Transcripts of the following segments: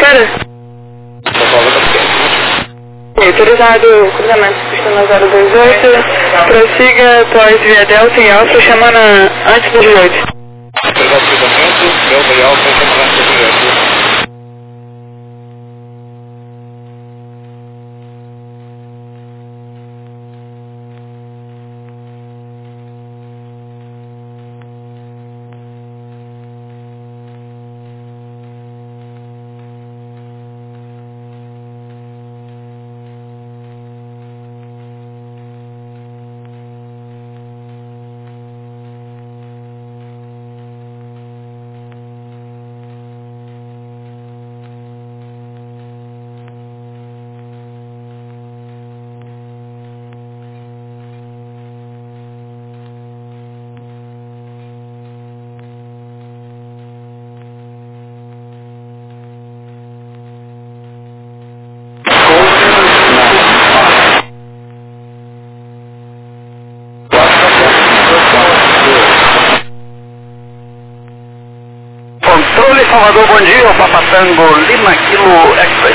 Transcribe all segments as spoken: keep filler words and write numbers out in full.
Pereira? Autorizado cruzamento sistema zero dois oito, prossiga após via Delta e Alfa, chamando antes do dezoito. Autorizado cruzamento, Delta e Alfa, chamando antes do dezoito. Controle Salvador, bom dia, o Papa Tango, Lima Kilo X-Ray.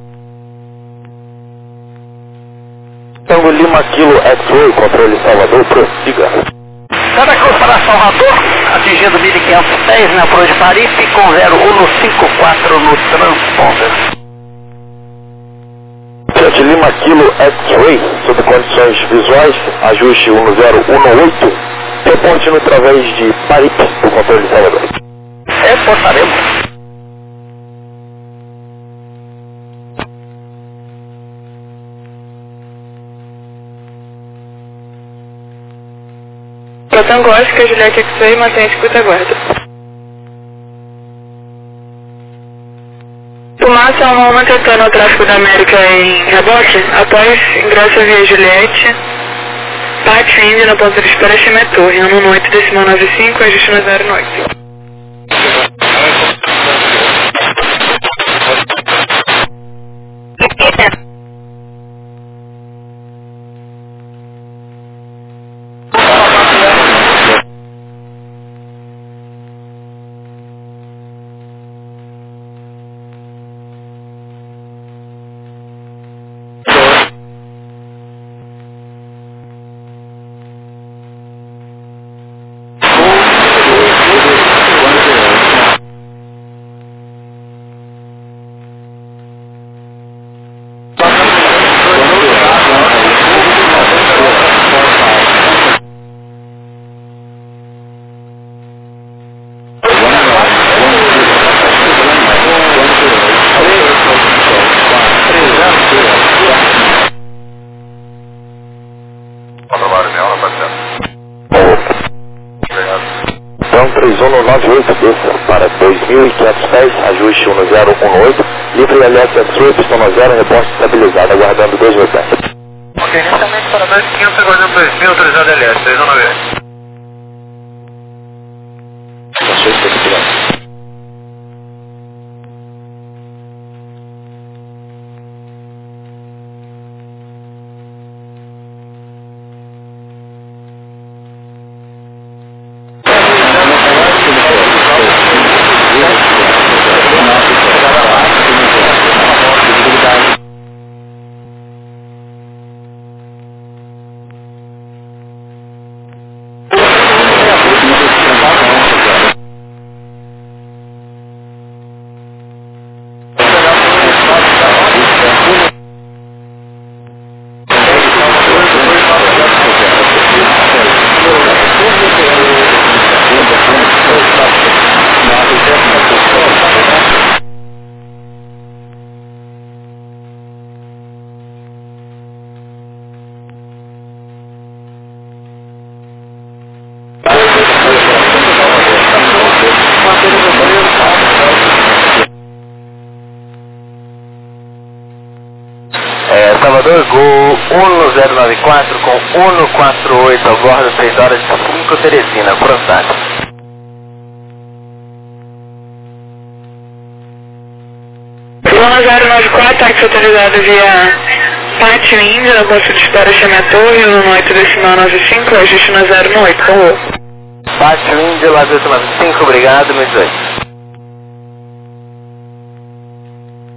Tango Lima Kilo X-Ray, controle Salvador, prossiga. Santa Cruz para Salvador, atingindo mil e quinhentos pés na Proa de Paripe, com zero um cinco quatro no transponder. Fiat Lima Kilo X-Ray, sob condições visuais, ajuste um zero um oito, reporte no através de Paripe, do controle Salvador. Reportaremos. Tango Oscar, Juliette X-Ray, mantém a escuta aguarda. Fumaça uma mantentando o tráfego da América em reboque, após ingresso via Juliette, Pátio Índia no ponto de espera Chimetor, em um oito decimal nove cinco, ajuste no zero oito. três um nove oito, desça para dois mil e quinhentos pés, ajuste um zero um oito, livre L S X-Ray, pistão zero, reposte estabilizado, aguardando dois mil pés. Ok, inicialmente para dois mil e quinhentos, aguardando dois mil, autorizado L S, três um nove oito. Ações capituladas. É, Salvador, Gol um zero nove quatro com um quatro oito a bordo, três horas e cinco, Teresina, Frontal. um zero nove quatro, táxi autorizado via Pátio Índia, no posto de espera Chimetor, no oito decimal nove cinco, ajuste no zero oito, por favor. Pátio Índia, lá nove cinco, obrigado, me dezoito.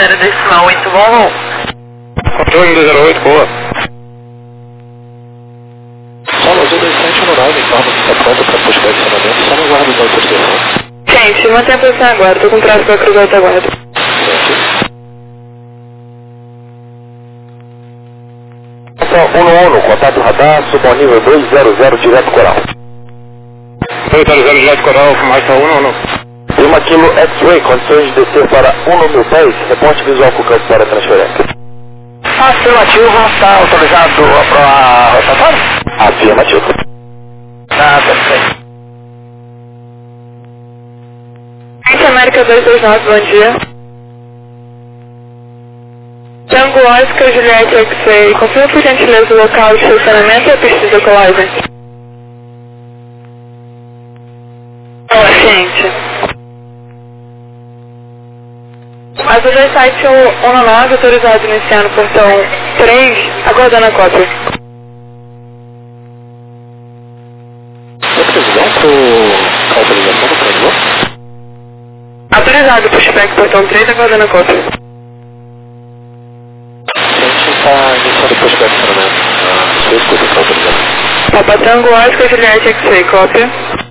zero decimal oito, bom. Controle um dois zero oito, boa. Solo Azul dois sete um nove, informa que está pronto para buscar acionamento, só no guarda da autorização. Gente, mantém a posição agora, tô com prazo para cruzar a guarda. um um, contato radar, suba ao nível dois zero zero, direto coral. dois zero zero, direto coral, fumaça um um. Lima Kilo X-Ray, condições de descer para um mil pés, reporte visual com o campo para transferência. Afirmativo, está autorizado para rotatório? Afirmativo. Tá, perfeito. Gente América dois dois nove, bom dia. Tango Oscar, Juliette X-Ray, confirma por gentileza o local de estacionamento e a pista de decolagem. Gente. Azul dois sete um nove, autorizado iniciar no portão três, aguardando a cópia. Tem previsão para a autorização do previsor? Autorizado, pushback, portão três, aguardando a cópia. A gente está iniciando o pushback de acionamento. Ah, sua escuta para autorização. Papa Tango Oscar, Juliette X-Ray, cópia.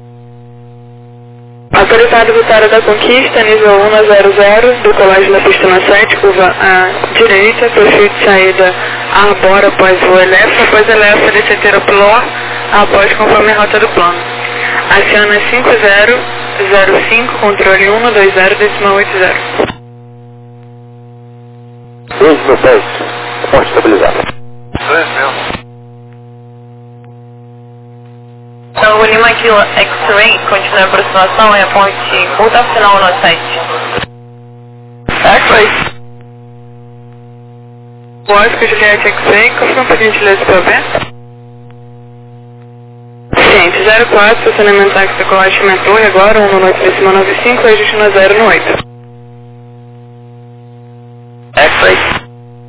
Autorizado Vitória da Conquista, nível um na zero zero, decolagem da pista na sete, curva à direita, perfil de saída arbora após voo elétrico, após elétrico desceteira pilor, após conforme a rota do plano. Aciona cinco zero zero cinco, controle um dois zero decimal oito zero. dois mil pés, reporte estabilizado. dois mil. Tango Lima Kilo X-Ray, continua a aproximação, reporte curta final no site. X-Ray. Oscar, Juliette X-Ray, confirma por gentileza para ver. Gente, zero quatro, estacionamento táxi decolagem aumentou e agora um no noite decimal nove cinco, ajuste no zero no oito. X-Ray.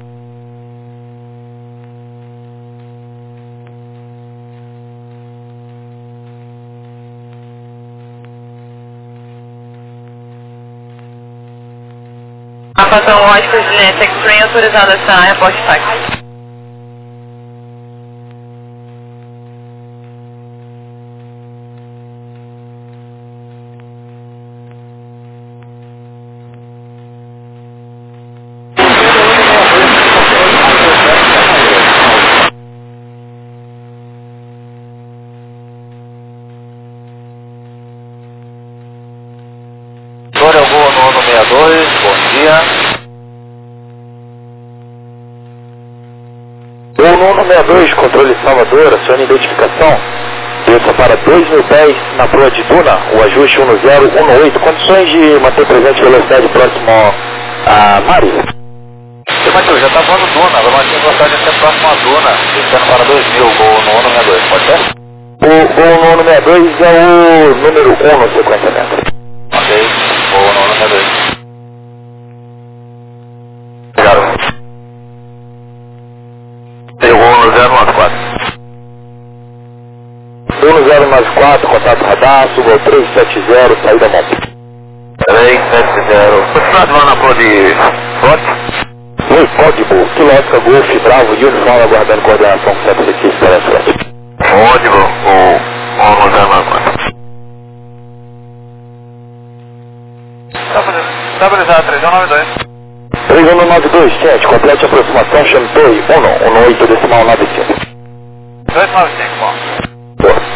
A Patão Oscar, Juliette X-Ray, autorizada a acionar reporte táxi. Vitória, eu vou no ano sessenta e dois, bom dia. O nono sessenta e dois, controle Salvador, acione identificação. Desça para dois mil pés na proa de Duna, o ajuste um zero um oito. Condições de manter presente velocidade próximo a Mari. Seu Matheus, já está voando Duna, vai manter a velocidade até próximo a Duna, descendo para dois mil, voo no ano sessenta e dois, pode ser? O voo no ano sessenta e dois é o número um no sequenciamento. Ok, voo no ano sessenta e dois. Obrigado. Tem voo no zero nove quatro. um zero nove quatro, contato radar, suba ao três sete zero, saída monte. três sete zero. Continuado lá na proa de Forte? Oi, código, quilômetro Golf, Bravo, Uniforme, aguardando coordenação com sete sete para a frente. Código, o um zero nove quatro. Estabilizado, três um nove dois. três um nove dois, chat, complete aproximação, Chantoi, um um oito decimal nove cinco. dois nove cinco, bom. Boa.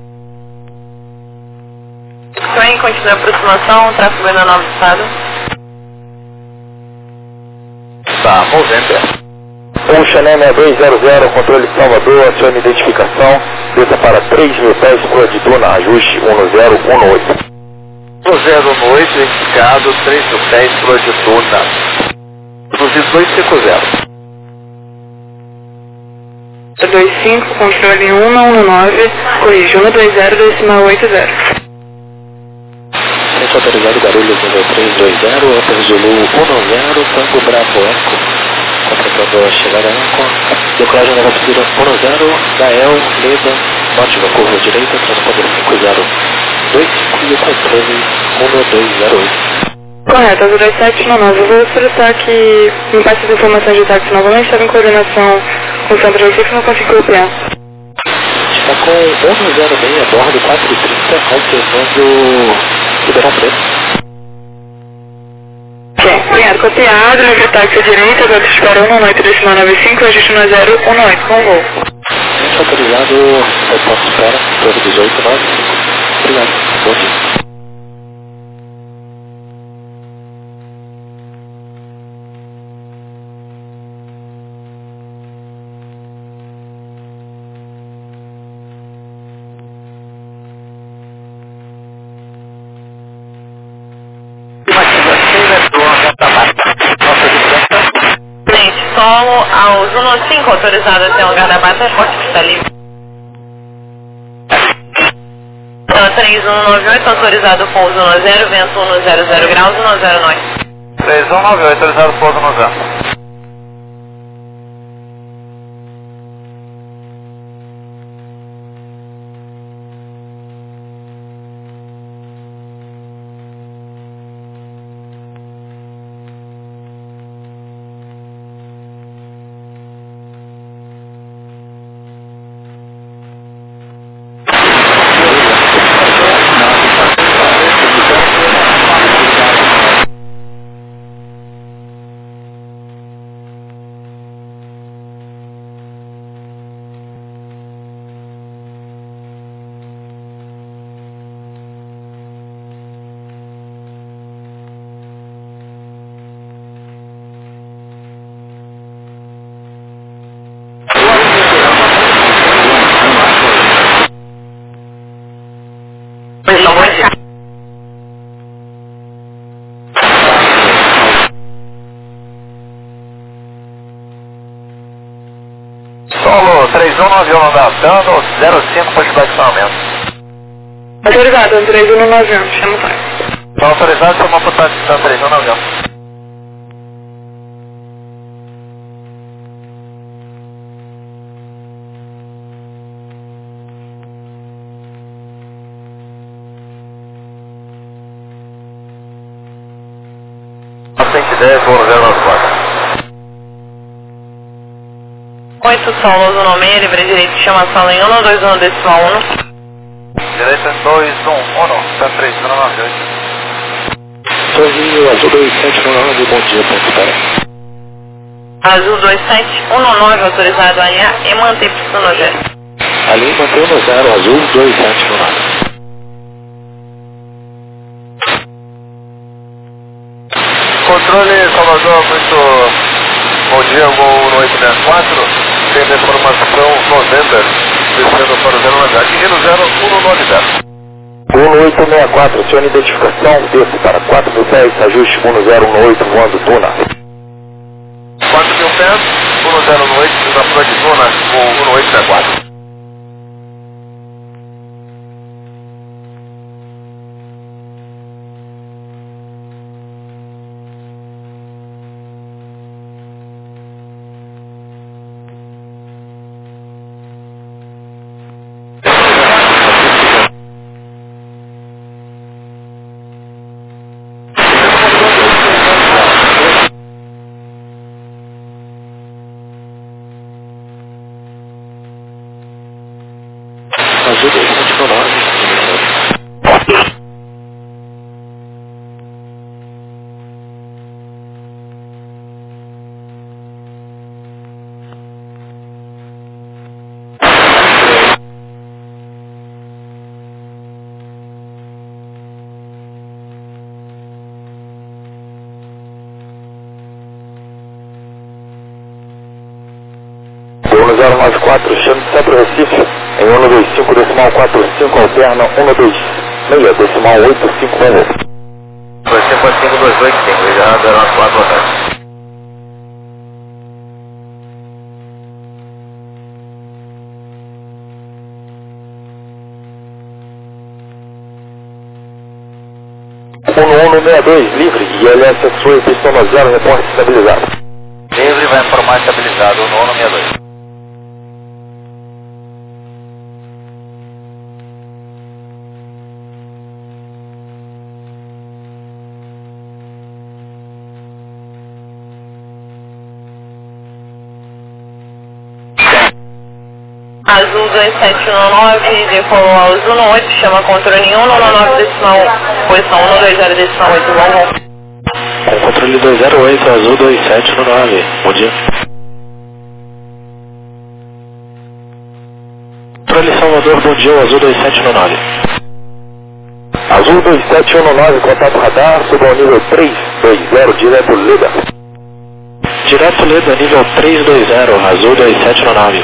X-Ray, continua a aproximação, tráfego ainda nove estado. Tá, movendo. Um Chanel seis dois zero zero, controle de Salvador, acione identificação, desça para três mil pés, proa de Duna, ajuste um zero um oito. um zero um oito, identificado, três mil pés, proa de Duna. Produzido dois cinco zero. dois cinco, controle um um nove, corrige um dois zero decimal oito zero. Centro autorizado Guarulhos nível três dois zero, Hotel Zulu um zero, Tango Bravo Eco. Completando a chegada a Eco. Decolagem na altura um zero, Gael, Leda, norte da curva direita, transponder cinco zero dois cinco e o controle um dois zero oito. Correto, Azul dois sete nove nove. Eu vou solicitar que me passe as informações de táxi novamente. Estava em coordenação com o Centro de Recife, não consegui copiar. Está com onze zero seis a bordo quatro e trinta, alternando Ribeirão Preto. Ok, obrigado. Copiado, livre táxi à direita, agora te espero um oito decimal nove cinco, ajuste no zero um oito, com voo. Gente autorizado, eu posso espera, torre dezoito nove cinco. Obrigado, bom dia. Frente, solo aos um cinco, autorizado até o lugar da base, transporte que está livre. Então, três um nove oito, autorizado pouso no zero, vento um zero zero graus, um zero nove. três um nove oito, autorizado pouso no zero. Solo três um nove um andando, zero cinco para estacionamento. Autorizado, três um nove um, chama o táxi. Está autorizado, chama para o táxi, está três um nove um. cento e dez, voo zero nove quatro. oito solos, o nome é livre direito, chama a sala em um dois um decimal um. Direita dois um um, está três um nove oito. Torre Azul dois sete nove, bom dia, ponto para. Azul dois sete um nove, autorizado a alinhar e manter pista no zero. Ali mantém no zero, Azul dois sete nove. Controle Salvador, muito bom dia, voo no oito seis quatro, tem a informação noventa, descendo para o zero nove, atingindo zero um nove zero. um oito seis quatro, acione identificação, desce para quatro mil pés, ajuste um zero um oito, voando Duna. quatro mil pés, um zero um oito, na prova de Duna, voo um oito seis quatro. Azul dois sete nove. um zero nove quatro, chame Centro Recife, em um dois cinco decimal quatro cinco, alterna um dois seis decimal oito cinco, vamos. dois cinco cinco dois oito cinco, já zero nove quatro, atrás. um um seis dois, livre, I L S Sul, pistão no zero, reporte estabilizado. Livre, vai informar estabilizado, um um seis dois. Azul dois sete um nove, decolou ao Azul no oito, chama controle um no nove decimal, posição um dois zero decimal oito, bom, bom. Com controle dois zero oito, Azul dois sete um nove, bom dia. Controle Salvador, bom dia, Azul dois sete um nove. Azul dois sete um nove, contato radar, suba ao nível três dois zero, direto Leda. Direto Leda, nível três dois zero, Azul dois sete um nove.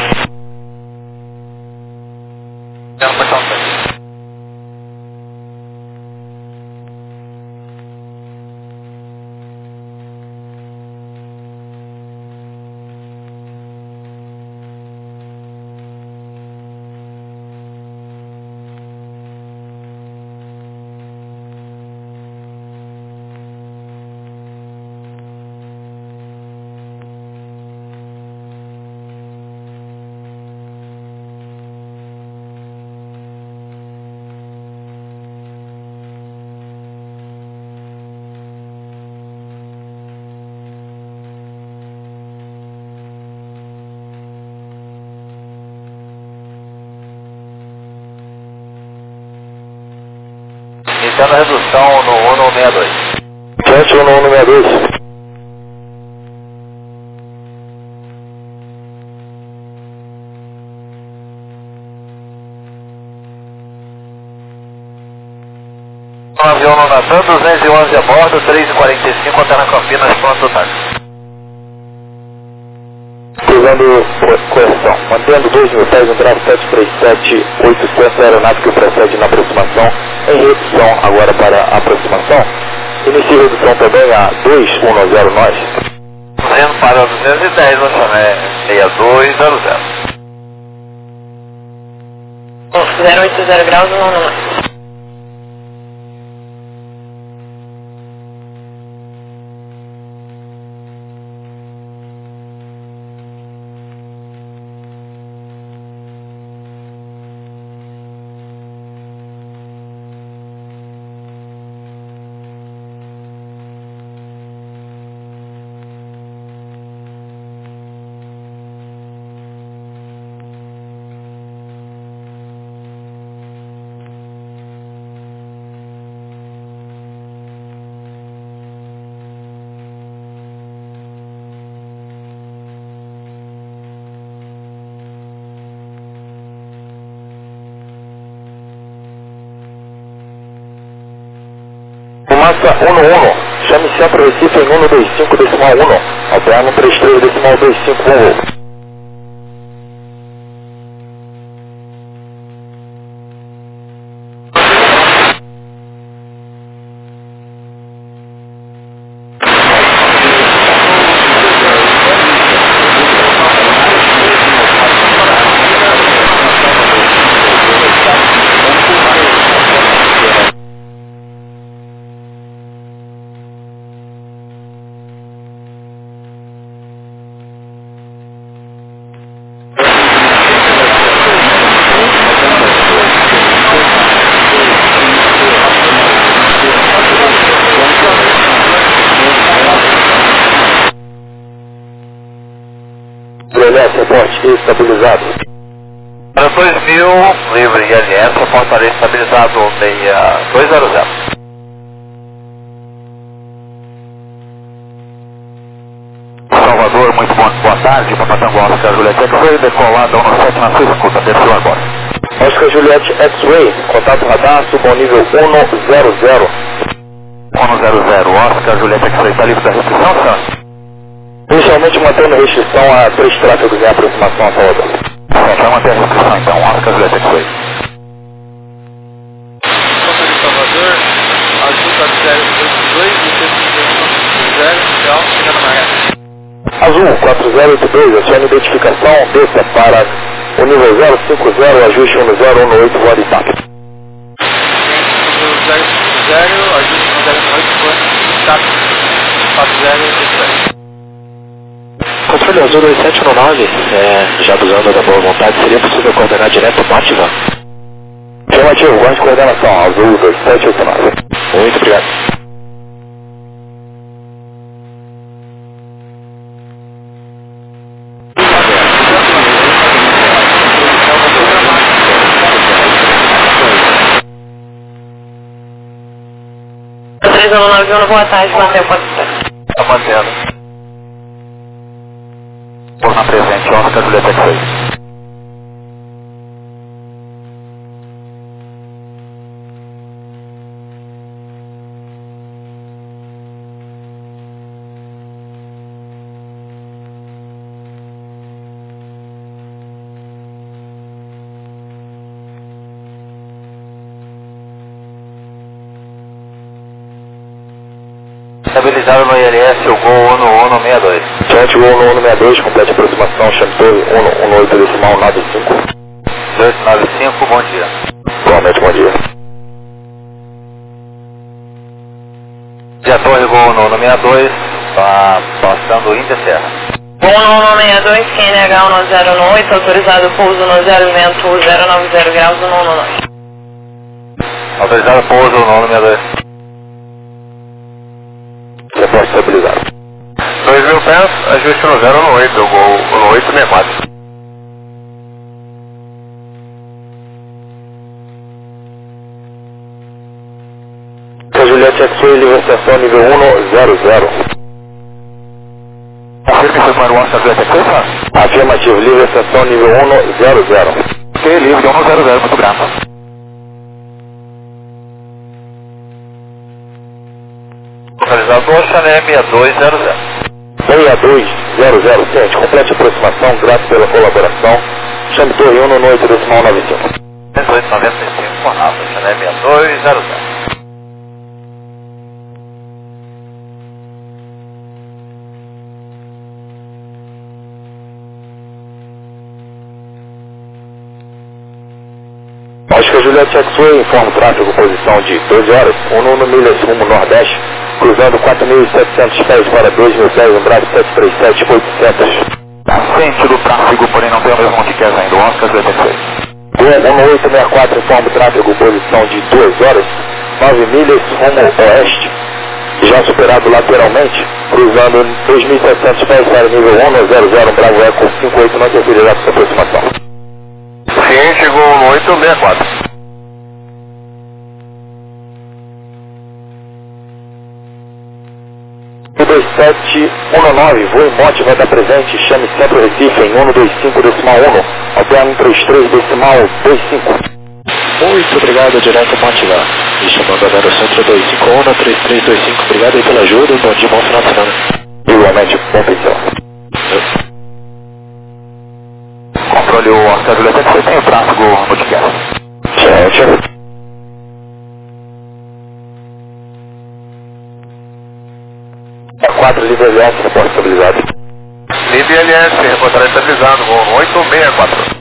Iniciando a redução no um no sessenta e dois. sete um um sessenta e dois. Um avião no Natan, duzentos e onze a bordo, três e quarenta e cinco, até na Campinas, pronto, táxi. Cruzando correção, mantendo dois mil pés, Embraer sete três sete oitocentos, aeronave que procede na aproximação, em redução agora para a aproximação. Inicie redução também a dois um zero nós. Sendo para duzentos e dez, lançamento seis dois zero zero. zero oito zero graus, não, não. Fumaça um um, chame centro Recife em um dois cinco decimal um, alterno três três decimal dois cinco um. Reporte estabilizado. Para dois mil, livre I L S, reporte areia estabilizado seis dois zero zero. Salvador, muito bom, boa tarde, Papatango Oscar Juliette X-Ray, decolada um sete na sua escuta, desceu agora. Oscar Juliette X-Ray, contato radar, suba ao nível um zero zero. um zero zero, Oscar Juliette X-Ray, está livre da restrição, senhor? Inicialmente mantendo restrição a três tráfegos em aproximação a Salvador. Certo, vai manter a restrição então, Oscar Juliette X-Ray. Costa de Salvador, Azul quatro zero oito dois, zero, real, chegando na reta. Azul quatro zero oito dois, acione identificação, desça para o nível zero cinco zero, ajuste um zero um oito, voa de T A P. zero cinco zero, ajuste um zero um oito, voa de T A P, quatro zero oito dois. Controle Azul dois sete um nove, é, já abusando da boa vontade, seria possível coordenar direto o Mátiva? Afirmativo, guarde coordenação, Azul dois sete oito nove. Muito obrigado. Zelo nove um, boa tarde, mantém o posição. Tá mantendo. Por na presente, Oscar Julieta X-Ray. Estabilizado no I L S, o Gol Uno Uno sessenta e dois. Chat Gol Uno Uno sessenta e dois, complete aproximação, chame torre Uno Uno oito decimal nove cinco. dois nove cinco, bom dia. Igualmente, bom dia. Já torre Gol Uno Uno sessenta e dois, está passando Índia Serra. Gol Uno Uno sessenta e dois, Q N H um zero um oito, autorizado pouso no zero, vento zero nove zero graus, Uno Uno dois. Autorizado pouso no Uno sessenta e dois. Repórter estabilizado. dois mil pés, ajuste no zero no oito, Gol no oito sessenta e quatro. Juliette X-Ray, livre estação nível um zero zero. Confirme se foi para o Oscar Juliette X-Ray? Afirmativo, livre estação nível um zero zero. Ok, livre um zero zero, muito grato. Localizador Chané sessenta e dois zero zero. sessenta e dois zero zero, ciente, complete aproximação, grato pela colaboração. Chame torre Uno no oito decimal nove cinco. dezoito noventa e cinco, Conrado, Chané sessenta e dois zero zero. Oscar Juliette X-Ray, informa o tráfego, posição de doze horas, Uno Uno milhas rumo nordeste, cruzando quatro mil e setecentos pés para dois mil pés, umbrado sete três sete oitocentos. Sentido tráfego, porém não tem o mesmo que ainda, Oscar Juliette X-Ray. Uno oito sessenta e quatro, informa o tráfego, posição de duas horas, nove milhas rumo oeste, já superado lateralmente, cruzando dois mil e setecentos pés para nível um zero zero, Bravo Eco cinco oito, não interferirá com essa aproximação. Ciente, chegou no oito sessenta e quatro. dois sete um nove, voo em Monte vai estar presente, chame Centro Recife em um dois cinco decimal um, alterno um três três decimal dois cinco. Muito obrigado, direto Monte lá. Me chamando agora o Centro dois cinco um, três três dois cinco, obrigado aí pela ajuda, bom dia, bom final de semana. Igualmente, bom pensão. Controle o Oscar Juliette, você tem o tráfego podcast. Gente. quatro, livre L S, repórter estabilizado. Livre L S, repórter estabilizado, voo oito sessenta e quatro.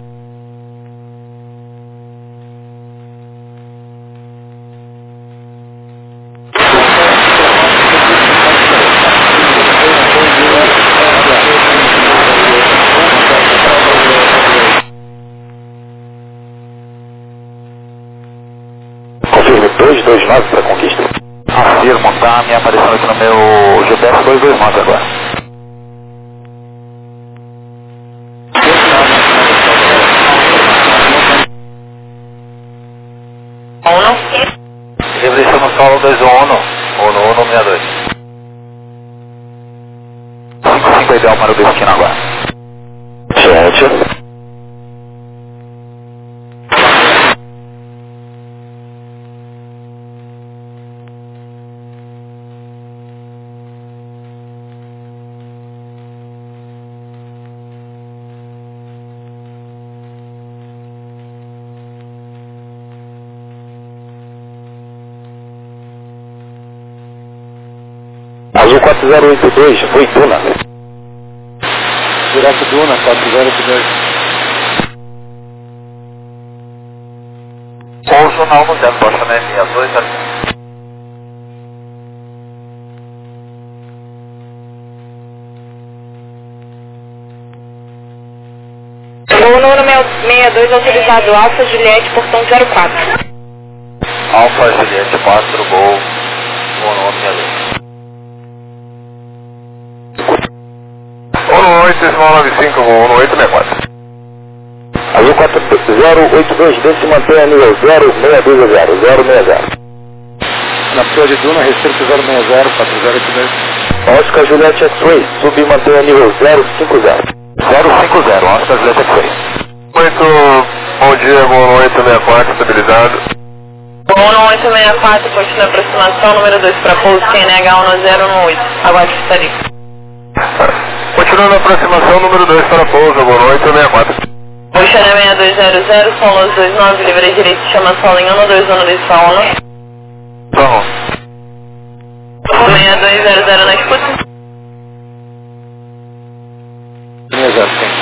Confirme dois dois nove para conquista. Afirmo, tá me aparecendo aqui no meu G P S dois dois nove agora. Revolução no solo dois um um, ou no Uno sessenta e dois. cinco cinco ideal para o destino agora. Gente. Azul quatro zero oito dois, foi Duna. Direto Duna, quatro zero oito dois. Pouso na um zero, Bocha na sessenta e dois zero cinco. Uno Uno sessenta e dois, autorizado Alfa Juliette, portão zero quatro. Alfa Juliette quatro, Gol, Uno sessenta e dois. Uno oito nove cinco, Uno oito sessenta e quatro. Azul quatro zero oito dois, desse mantém a nível zero seis dois zero, zero seis zero. na Proa de Duna, restrito zero seis zero, quatro zero oito dois. Oscar Juliette X-Ray, sub e mantenha nível zero cinco zero. zero cinco zero, Oscar Juliette X-Ray. Muito bom dia, Gol oito seis quatro, estabilizado. Gol oito seis quatro, continua aproximação, número dois para pouso, C N H um zero um oito, aguarde estaria. Continuando a aproximação, número dois para pouso, Gol oito seis quatro. Oxana seis dois zero zero, São Los dois nove, livre direito, chama solo em um dois um dois Paulo. Vamos. seis dois zero zero na escuta. seis zero, sim.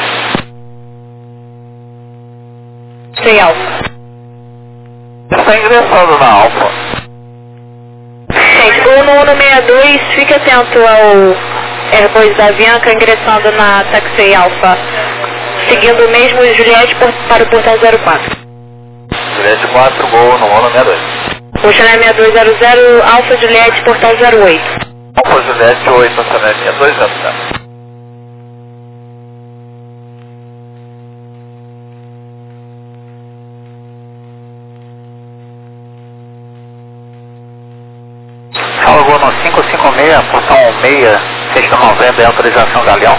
Sei Alfa. Está ingressando na Alfa. Gente, Gol no um seis dois, fique atento ao Airbus da Avianca ingressando na Taxi Alfa. Seguindo o mesmo Juliette por, para o portão zero quatro. Juliette quatro, Gol no um seis dois. Oxana seis dois zero zero, Alfa Juliette, portão zero oito. Alfa Juliette oito, Oxana seis dois zero zero. Fala Gol no cinco cinco seis, portão seis, sexta novembro, é autorização Galeão.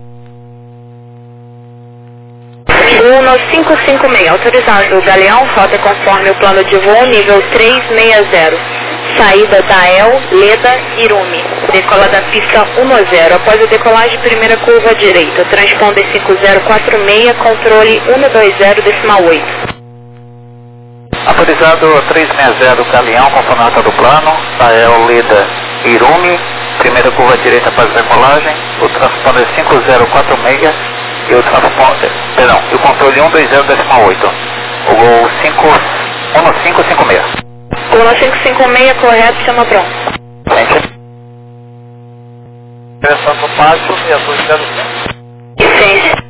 Gol no cinco cinco seis, autorizado Galeão, rota conforme o plano de voo, nível três seis zero. Saída da E L, Leda, Irumi. Decola da pista um zero. Após a decolagem, primeira curva à direita. Transponder cinco zero quatro seis, controle um dois zero, decimal oito. Autorizado três seis zero Galeão, conforme a nota do plano, da E L, Leda, Irumi. Primeira curva à direita após a decolagem. O transponder cinco zero quatro seis e o transponder, perdão, e o controle um dois zero, decimal oito. O Gol cinco cinco cinco seis. Gol no cinco cinco seis, correto, chama pronto. Gente. Ingressando no pátio e a dois zero zero. Licença.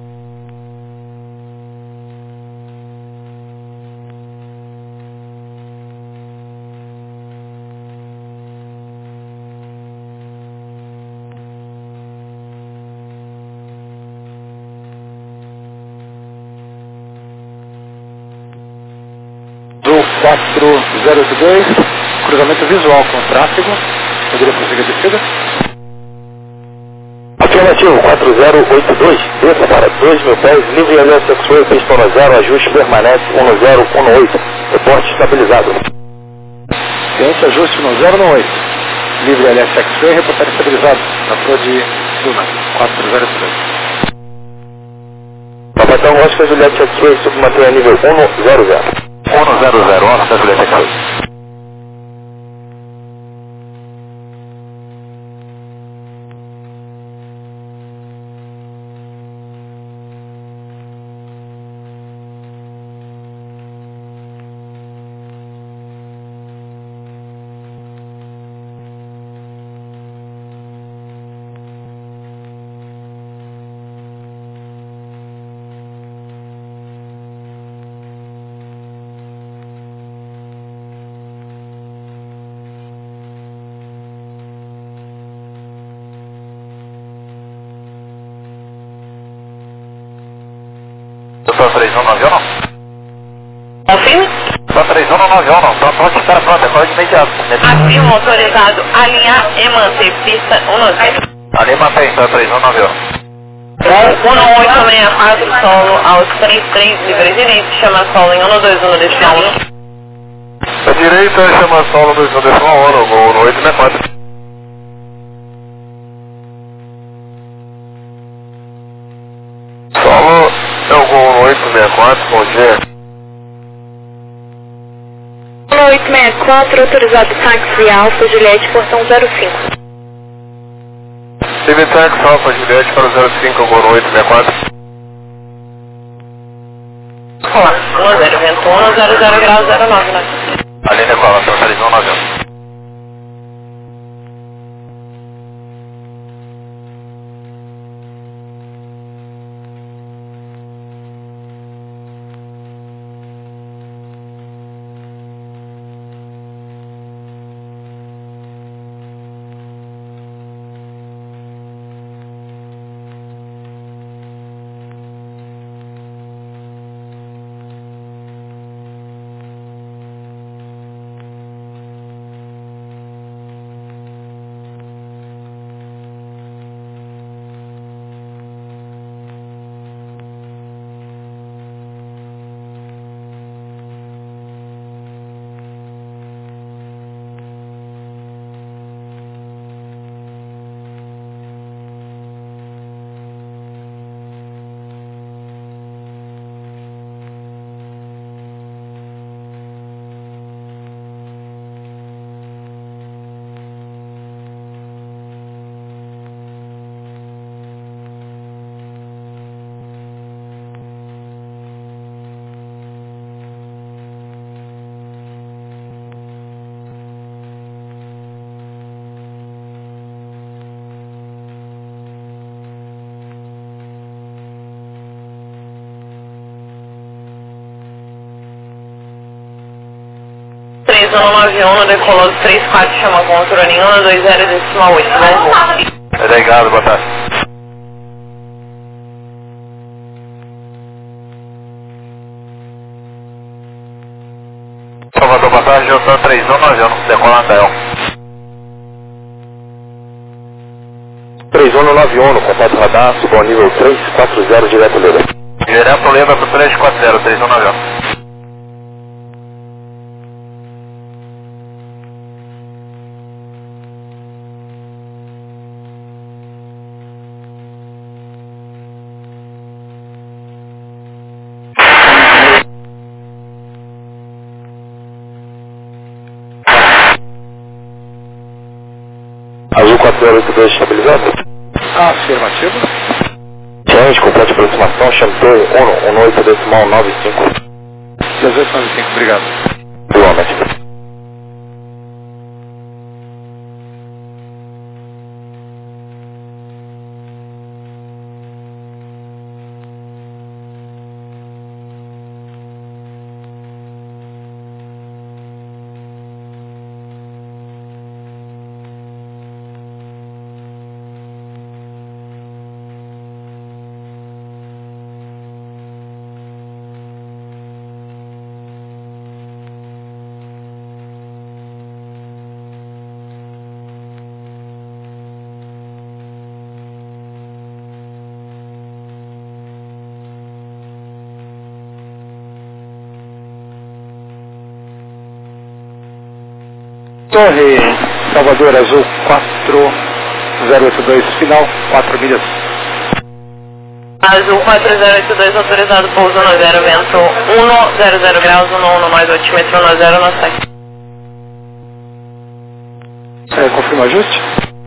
quatro zero oito dois, cruzamento visual com tráfego, poderia prosseguir a descida? Afirmativo, quatro zero oito dois, desça para dois mil pés, livre aliança X-Ray, pista zero, ajuste permanece um zero um oito, reporte estabilizado. Ciente, ajuste um zero um oito, livre aliança X-Ray, reportar estabilizado, na Proa de Duna, quatro zero oito dois. Papadão, Oscar Juliette X-Ray, submantenha nível um zero zero. um zero zero, Oscar Juliette X-Ray. Só três um no avião não? Confirme? Só três um no avião não, só pronto, espera pronto, é quase de imediato. Afirmo autorizado, alinhar e manter pista um zero. Ali mantém, só três um no avião. um oito seis quatro, solo aos três três, livre direito, chama solo em um dois um, decimal um. A direita chama solo dois um decimal um, Gol no oito seis quatro. Solo é o Gol no oito seis quatro, bom dia. oito seis quatro, autorizado táxi Alfa Juliette, portão zero cinco. Civitax Alfa Juliette para o zero cinco, Gol no oito seis quatro. Olá, um zero, vento um, zero zero grau zero nove, né? Ali decola, só três um no avião. três um nove um, decolou do três quatro, chama controle em um dois zero decimal oito, bom voo. Obrigado, boa tarde. Salvador, boa tarde, eu sou três um nove um, decola Antel. três um nove um, contato radar, suba ao nível três quatro zero, direto Leda. Direto Leda para três quatro zero, três um nove um. Azul quatro zero oito dois estabilizado. Afirmativo. Change, complete aproximação, Chantoy um, um oito decimal nove cinco. dezoito nove cinco, obrigado. Igualmente. Torre Salvador Azul quatro zero oito dois, final, quatro milhas. Azul quatro zero oito dois, autorizado pouso no zero, vento um zero zero graus, um um mais altímetro no zero, no sete. É, confirma o ajuste?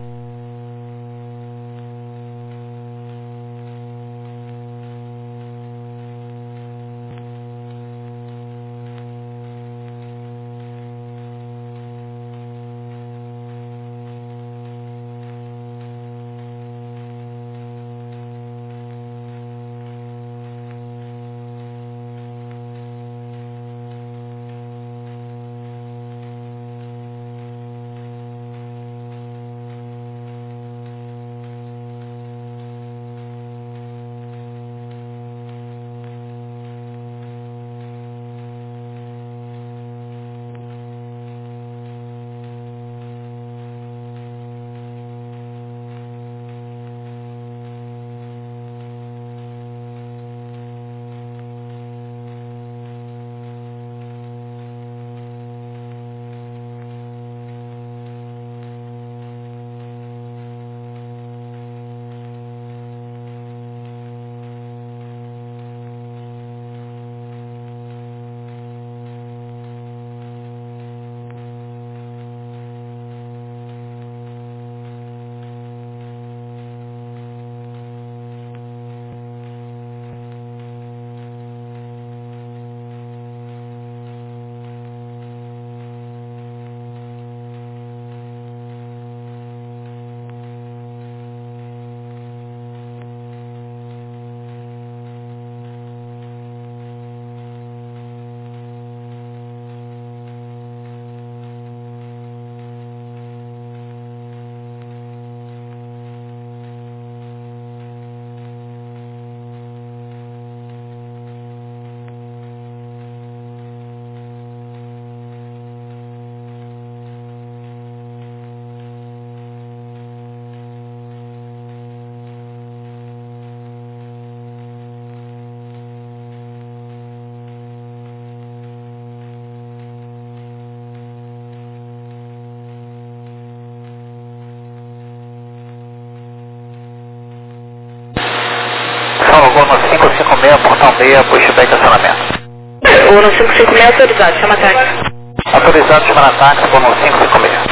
Salvador no cinco cinco seis, portão meia, pushback estacionamento. O no cinco cinco seis autorizado, chama táxi. Autorizado, chama na táxi, vou no cinco cinco seis.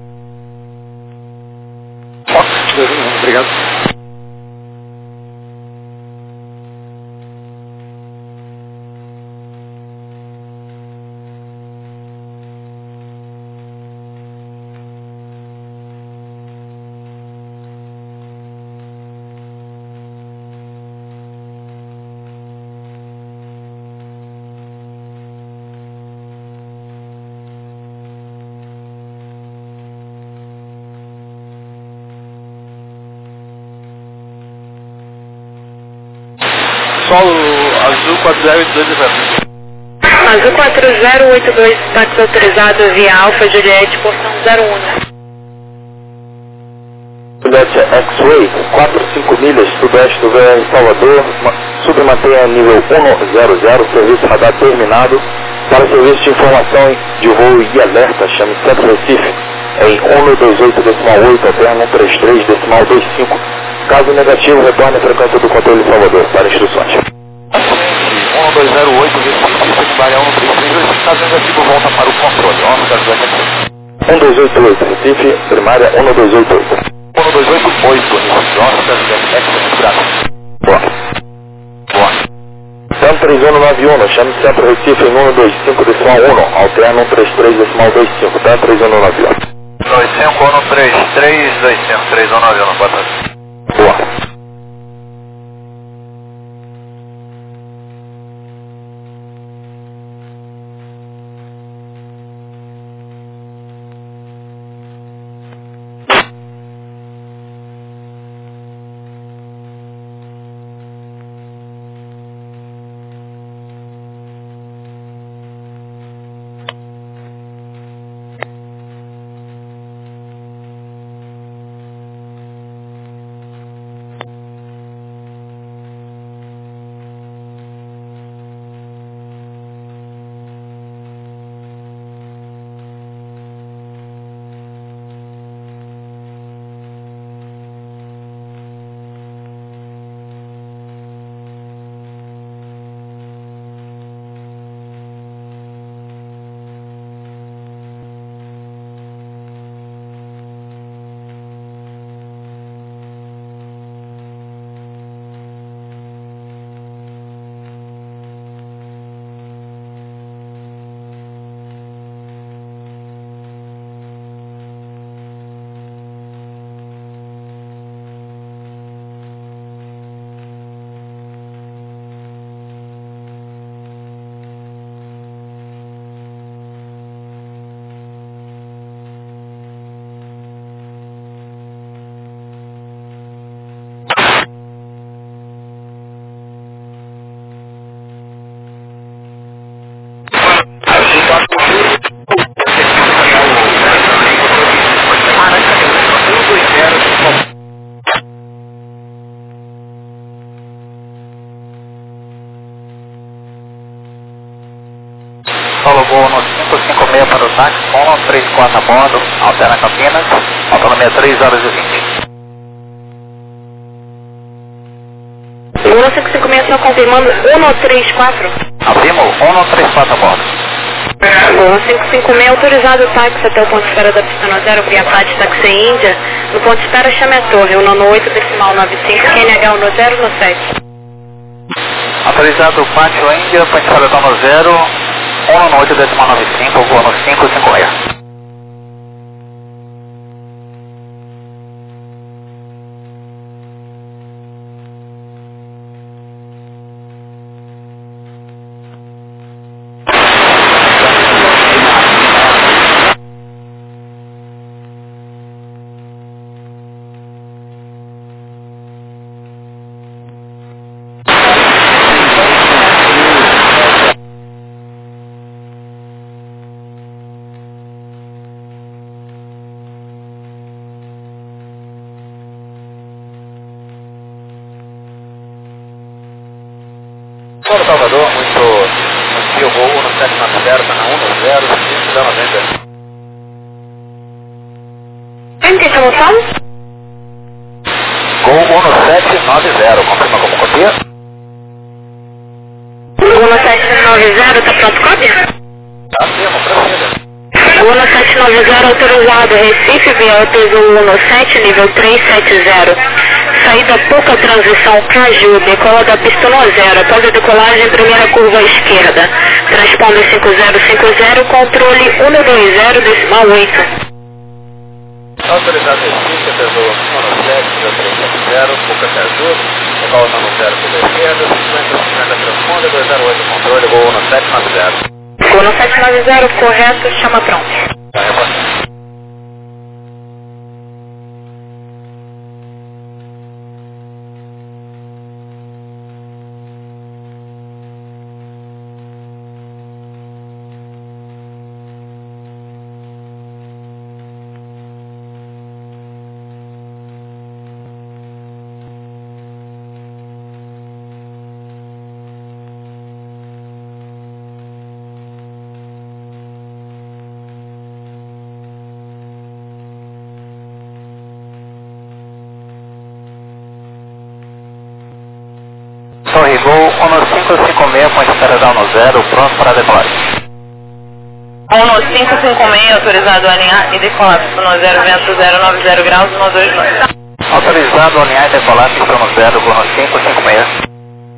Obrigado. Solo Azul quatro zero oito dois zero. Azul quatro zero oito dois, táxi autorizado via Alfa Juliette, portão zero um. Juliette X-Way, quatro cinco milhas, sudoeste do V R Salvador, sub mantenha nível um zero zero, serviço radar terminado. Para serviço de informação de voo e alerta, chame Centro Recife em um dois oito decimal oito, alterna um três três decimal dois cinco. Caso negativo, retorne a frequência do controle de Salvador para instruções. um dois zero oito, Recife, secundária um três três, caso negativo, volta para o controle. um dois oito oito, Recife, primária um dois oito oito. um dois oito oito, Recife, Oscar, Boa. Boa. Centro três um nove um, chame Centro Recife em um dois cinco decimal um, alterna um três três decimal dois cinco, Centro três um nove um. dois cinco um três três dois cinco três um nove um, quatro. Boa. Solo Gol no cinco cinco seis para o táxi, um três quatro a bordo, alterna Campinas, autonomia três horas e vinte. Gol cinco cinco seis, só confirmando um três quatro. Afirmo, um três quatro a bordo. Gol cinco cinco seis, autorizado o táxi até o ponto de espera da pista zero via Pátio Táxi Índia. No ponto de espera, chame a torre, o nono oito decimal nove cinco, Q N H um zero no sete. Autorizado Pátio Índia, ponto de espera no zero, um oito decimal nove cinco, voo no cinco cinco seis. Para Salvador, muito antigo, voo um sete nove zero, está na um zero, cinco da noventa. Tem que promoção? Gol um sete nove zero, confirma como copia? Gol sete nove zero, tá pronto cópia? Tá, firma, proceda. Gol sete nove zero, autorizado Recife, via peso um sete, nível três sete zero. Saída pouca transição Caju, decola da pista no zero, após a decolagem, primeira curva à esquerda. Transponder cinco zero cinco zero, controle um dois zero decimal oito. Autorizado Recife, peso um sete, três sete zero, pouca Caju, decola no zero pela esquerda, cinquenta cinquenta transponder, dois zero oito controle, voo um sete nove zero. Gol sete nove zero, correto, chama pronto. Tá, reporte. cinco cinco seis com espera da um zero, pronto para decolagem. um cinco cinco seis, autorizado a alinhar e decolar, pistão zero, vento zero nove zero graus, um dois nove. Autorizado a alinhar e decolar, pistão zero, Gono cinco cinco seis.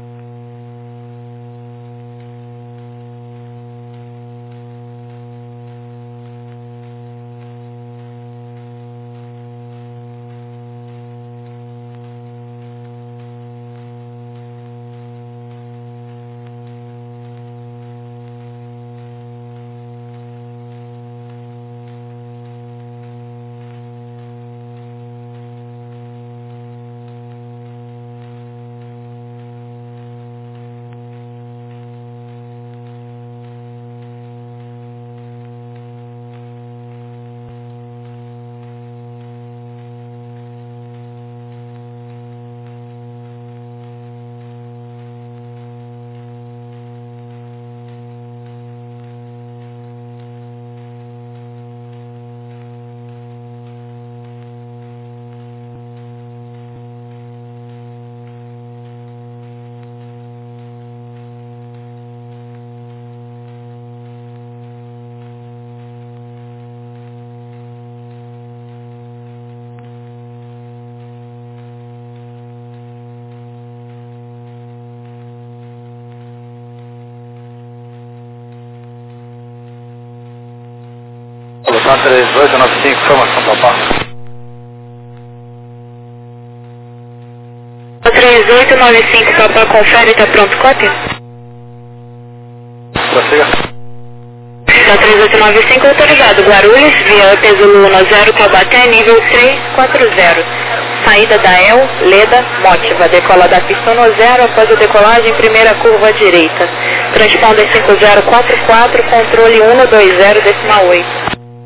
Solução três oito nove cinco, formação total. três oito nove cinco, Papá, confere, tá pronto, cópia? Prossiga. Tá três oito nove cinco, autorizado, Guarulhos, via peso Luna zero, Taubaté, nível três quatro zero. Saída da El, Leda, Mótiva, decola da pista no zero, após a decolagem, primeira curva à direita. Transponder cinco zero quatro quatro, controle um dois zero, decimal oito.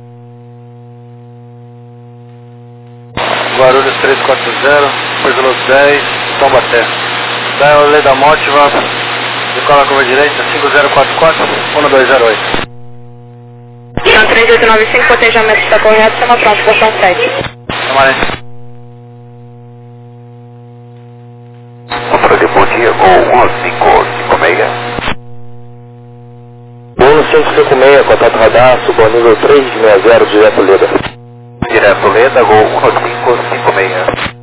Guarulhos três quatro zero, Peso dez, Taubaté. Da El, Leda, Mótiva, decola curva à direita, cinco zero quatro quatro, um dois zero oito. Então, três oito nove cinco, cotejamento está correto, chama pronto, botão sete. Amarelo. Controle, bom dia, Gol um cinco cinco seis. Gol cinco cinco seis, contato radar, suba ao nível três seis zero, direto Leda. Direto Leda, Gol um cinco cinco seis.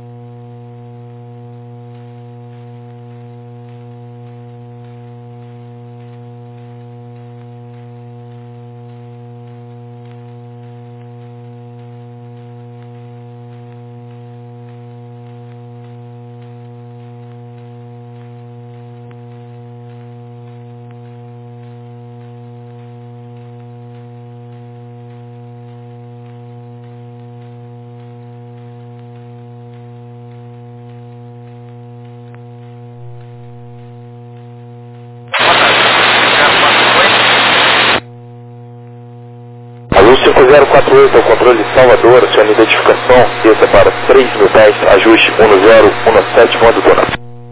cinco zero quatro oito, ao controle Salvador, sua identificação, desça para três mil pés, ajuste um zero um sete, voando Dona.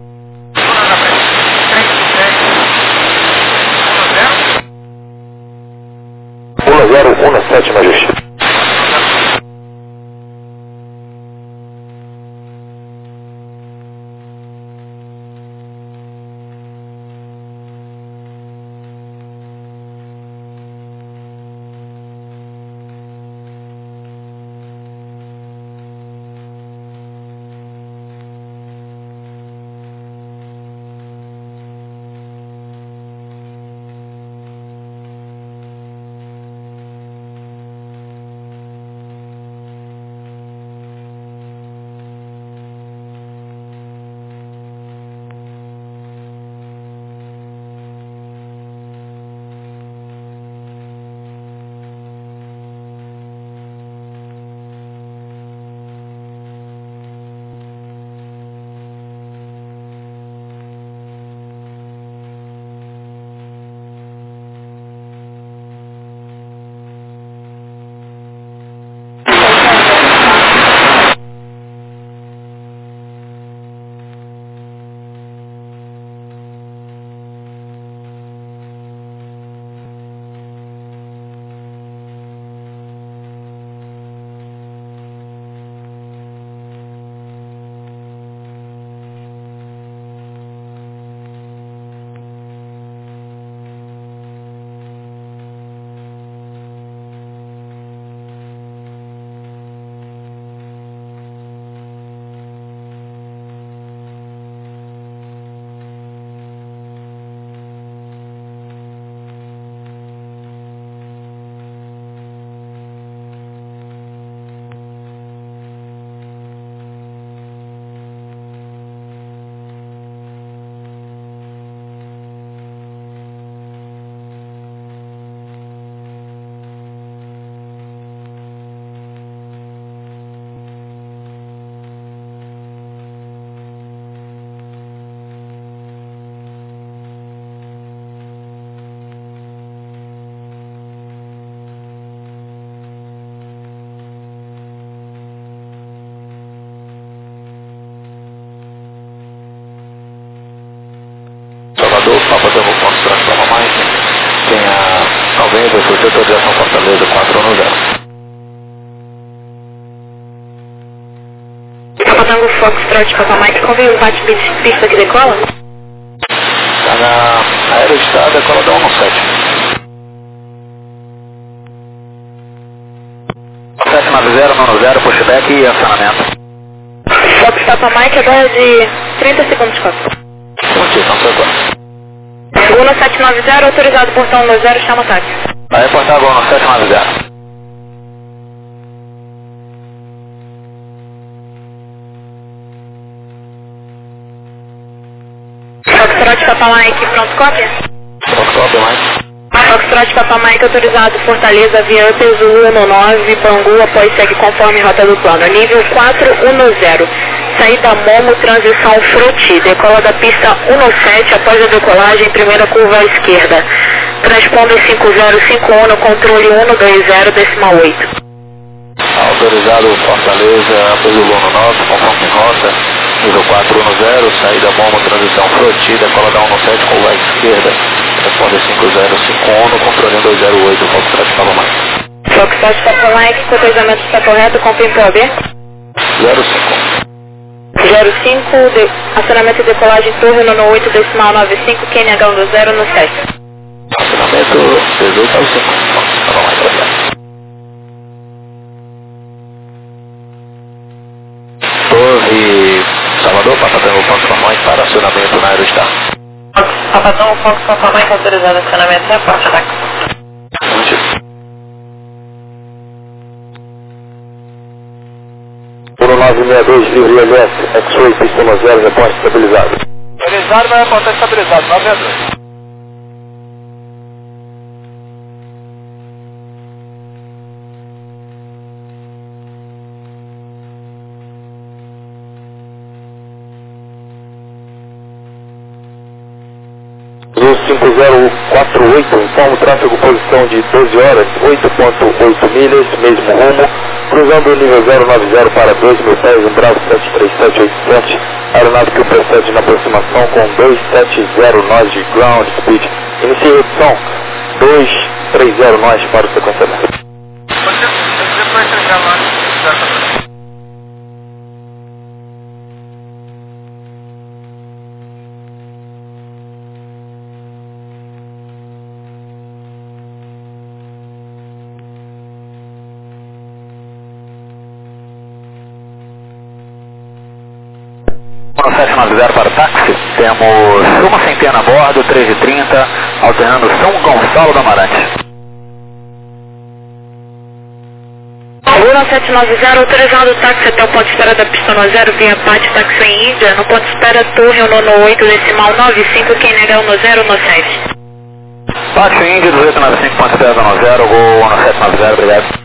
um zero um sete no ajuste. Papa Tango Foxtrot Papa Mike, tenha alguém do setor de ação Fortaleza quatro um zero. Papa Tango Foxtrot Papa Mike, convém um bate-pista que decola? Está na aeroestrada, decola da um sete. sete nove zero, nove zero, pushback e acionamento. Fox Papa Mike, agora de trinta segundos de costa. Notícia, frequência. Guna sete nove zero, autorizado portão um zero, chama ataque. Vai reportar Guna sete nove zero. Foxtrot Papa Mike, pronto, cópia? Pronto, cópia, Mike. Foxtrot Papa Mike, autorizado Fortaleza, Avianca, Zulu um nove, Bangu, após segue conforme rota do plano. Nível quatro um zero. Saída Momo, transição Fruti, decola da pista um sete após a decolagem, primeira curva à esquerda. Transponder cinco zero cinco um no controle um dois zero, decimal oito. Autorizado Fortaleza, Zulu um nove, conforme rota, nível quatro um zero, saída Momo, transição Fruti, decola da um sete, curva à esquerda. Transponder cinco zero cinco um no controle um dois zero oito, Foxtrot Papa Mike. Foxtrot Papa Mike, cotejamento está correto, confirme para o B. zero cinco. zero cinco, de, acionamento e decolagem torre no oito, decimal nove cinco, Q N H um zero no sete. Acionamento dezoito ao cinco. Papa Mike, obrigado. Torre Salvador, Papa Tango Fox Papa Mike para acionamento na Aerostar. Papa Tango Fox Papa Mike, autorizado acionamento, reporte ataque. um nove seis dois, livre L S, X-Ray, pista um zero, reporte estabilizado. Estabilizado, vai reportar estabilizado, nove seis dois. cinco zero quatro oito, informa o tráfego posição de doze horas, oito ponto oito milhas, mesmo rumo, cruzando o nível zero nove zero para dois mil pés, um Bravo sete três sete oito sete, aeronave que procede na aproximação com duzentos e setenta nós de ground speed. Inicie redução duzentos e trinta nós para o sequenciamento. Você, você vai chegar lá, exatamente. sete nove zero para o táxi, temos uma centena a bordo, três e trinta, alternando São Gonçalo do Amarante. Guna sete nove zero, autorizado o táxi até o ponto de espera da pista um zero, via Pátio, táxi em Índia, no ponto de espera Torre um oito, decimal nove cinco, Q N H um zero no sete. Pátio Índia, dezoito nove cinco, ponto de espera um zero, Gol sete nove zero, obrigado.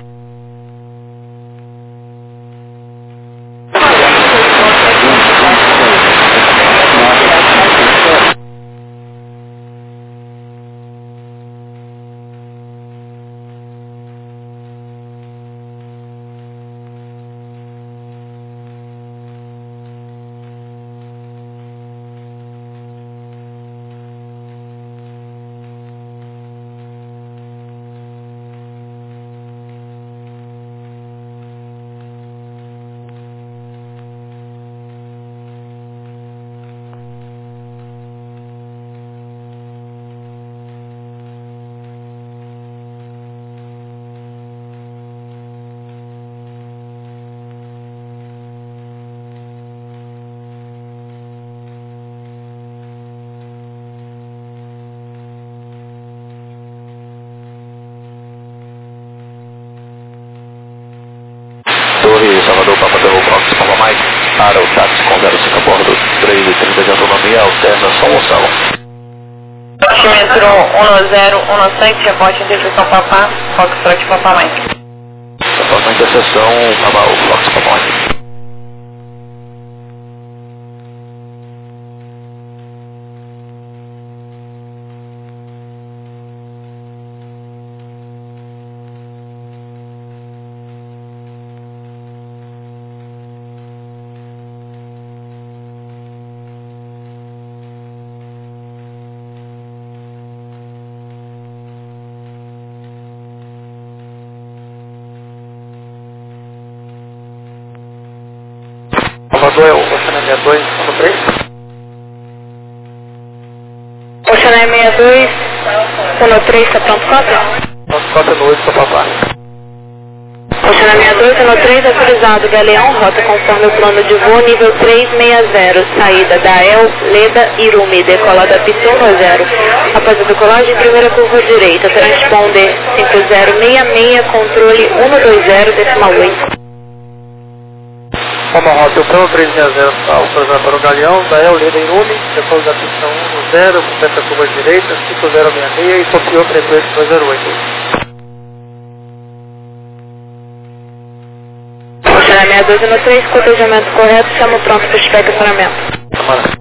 Torre Salvador, Papa Tango Fox Papa Mike, para o táxi com zero cinco a bordo, três e trinta de autonomia, alterna São Gonçalo. Metro um zero um sete, rebote interseção Papá, Foxtrot Papa Mike. Próxima interseção, Papa Fox Papa Mike. dois, Oceané sessenta e dois, no três. Oceané sessenta e dois, no três, está pronto, cópia? Pronto, cópia no oito, para papai. Oceané sessenta e dois, no três, autorizado, Galeão, rota conforme o plano de voo, nível três seis zero, saída da El, Leda, Irumi, decolada Piton no zero. Após a decolagem, primeira curva direita, transponder cinco zero seis seis, controle cento e vinte, decimal oito. Como a rota, o plano três seis zero, autorizado para o Galeão, da El, Leda, Irumi, depois da Piton no zero, completa a curva direita, cinco zero seis seis e copiou três oito dois zero oito. Oceané sessenta e dois no três, cotejamento correto, chama pronto para estacionamento. Tomara.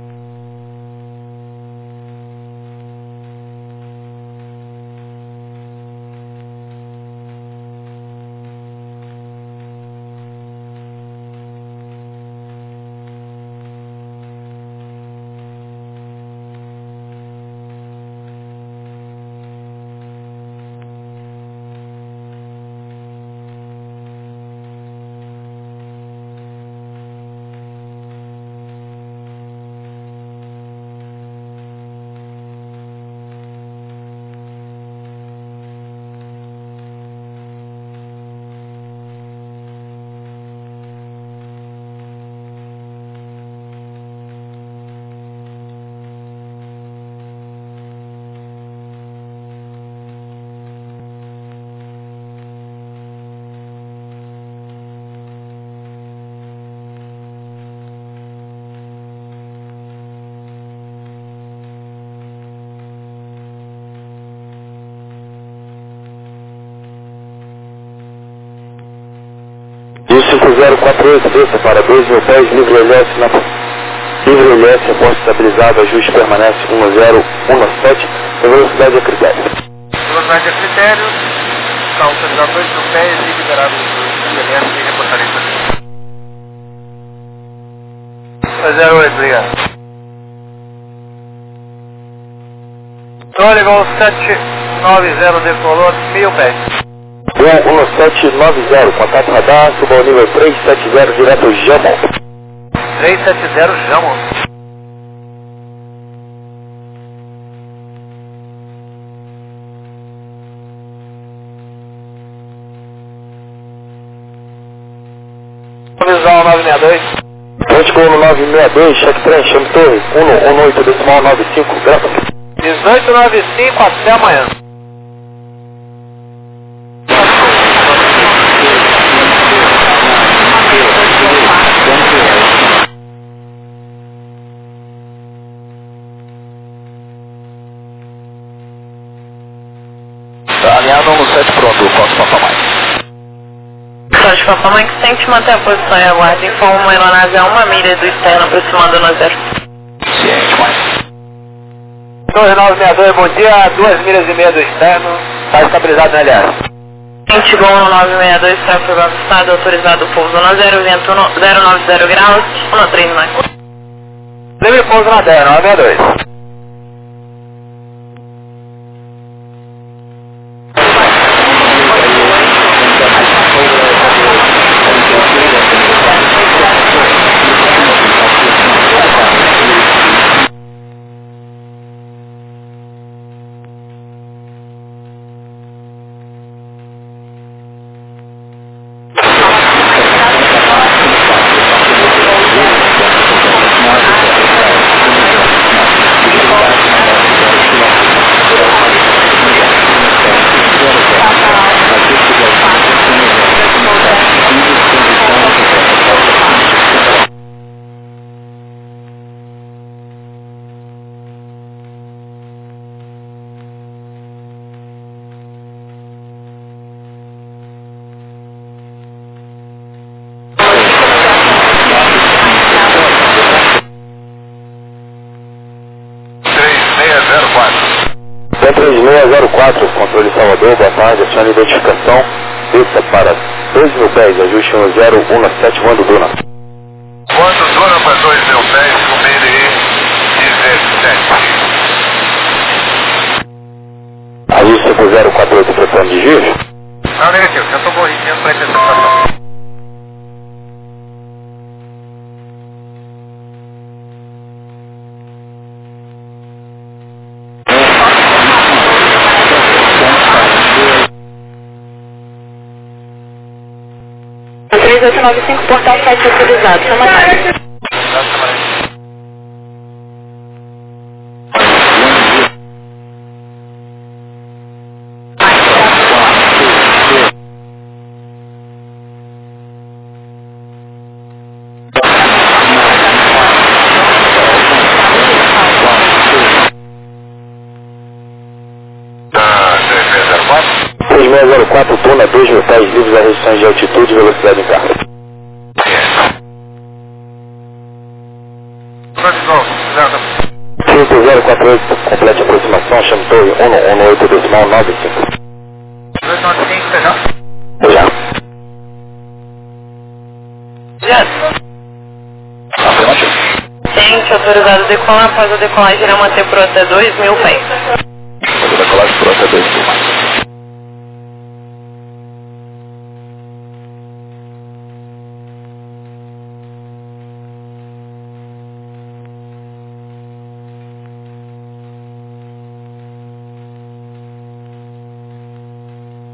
cinco zero quatro oito, desça para dois mil pés, livre L S na livre L S, posto estabilizado, ajuste permanece um zero um sete, a velocidade é critério. Velocidade é critério, está autorizado dois mil pés e liberado o L S e reportaria. zero oito, obrigado. Controle Gol sete nove zero decolou, mil pés. um um sete nove zero, contato radar, suba ao nível três sete zero, direto Jamon. três sete zero Jamon. Visual nove seis dois. Ponte com nove seis dois, check trem, chame torre, um um oito, decimal nove cinco, gráfico. dezoito nove cinco, até amanhã. Alinhado no sete, pronto, eu posso passar mais. Só de papai que tente manter a posição e aguarde. Informa uma aeronave a uma milha do externo, aproximando no zero. Ciente, mais. Torre nove seis dois, bom dia, duas milhas e meia do externo, está estabilizado na L S. Vinte Gol no nove seis dois, tráfego avistado, autorizado pouso no zero, vento zero nove zero graus, um três nove. Livre pouso na terra, nove seis dois. três seis zero quatro, controle Salvador, boa tarde, acione identificação, desça para dois mil pés, ajuste um zero um sete, voando Duna. Voando Duna para dois mil pés, com B L I dezessete. Ajuste cinco zero quatro oito para o plano de giro. Não, negativo, já estou corrigindo para interpretação. dois oito nove cinco, portal site autorizado. Chama mais. três seis zero quatro, Tuna, dois mil pés livres a restrições de altitude e velocidade em carga. cinco zero quatro oito, complete aproximação, chame torre um um oito decimal nove cinco. dois nove cinco, já. Já. Já. Afirmativo. Tente, autorizado decolar, após a decolagem irá manter por até dois mil pés. Decolagem por até dois mil.